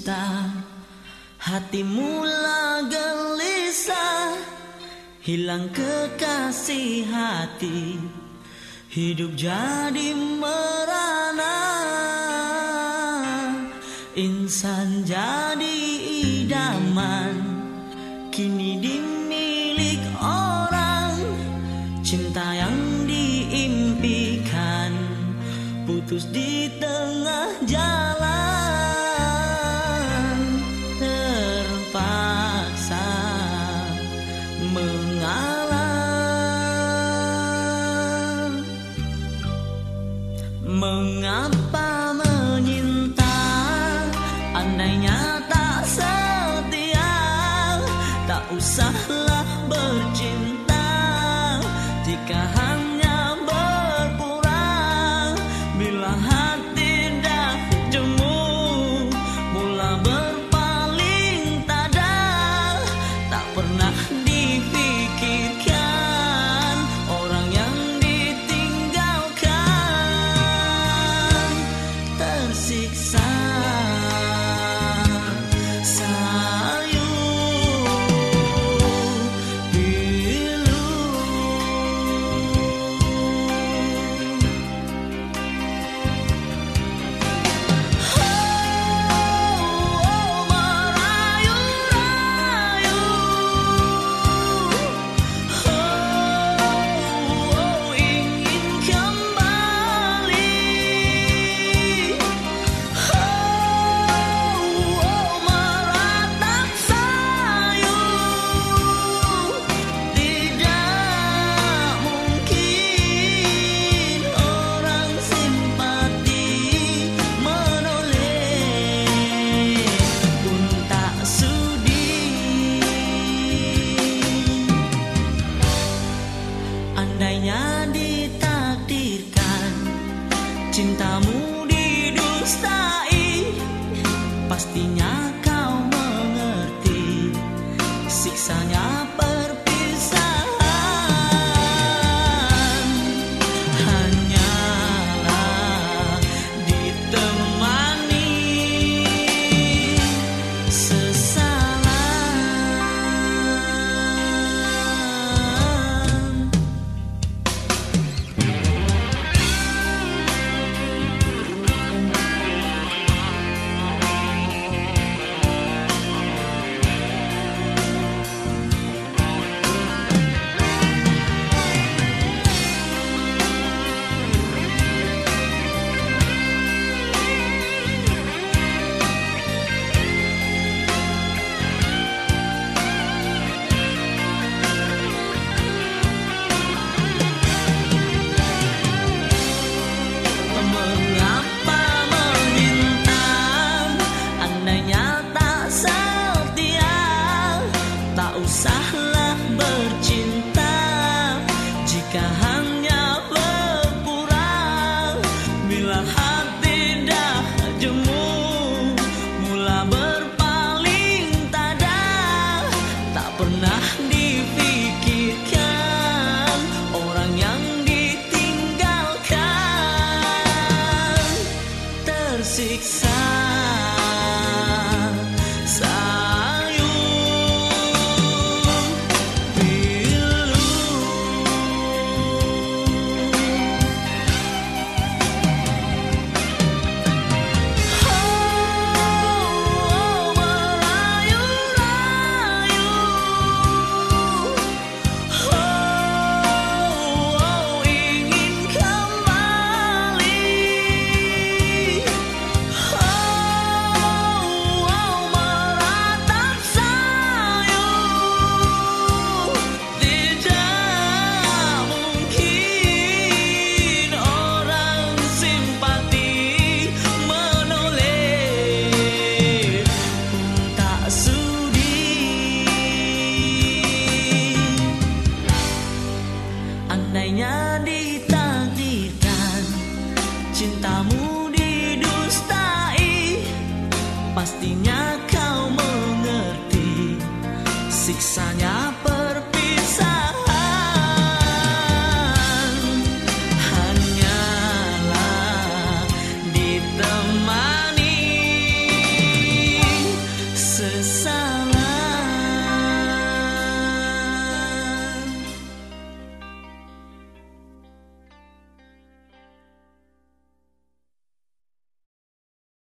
dusta, hati mula gelisah, hilang kekasih hati, hidup jadi merana, insan jadi idaman, kini dimilik orang, cinta yang diimpikan putus di tengah jalan, terpaksa mengalah. Mengapa menyinta, andainya tak setia, tak usahlah bercinta jika hanya berpura. Bila hati dah jemu, mula berpaling tada, tak pernah dipikirkan orang yang ditinggalkan, tersiksa sayu pilu. Andainya ditakdirkan cintamu didustai, pastinya kau mengerti siksanya perpisahan. Hanyalah ditemani sesalan. Usahlah bercinta jika hanya berpura. Bila hati dah jemu, mula berpaling tada, tak pernah dipikirkan orang yang ditinggalkan, tersiksa ditakdirkan cintamu didustai, pastinya kau mengerti siksanya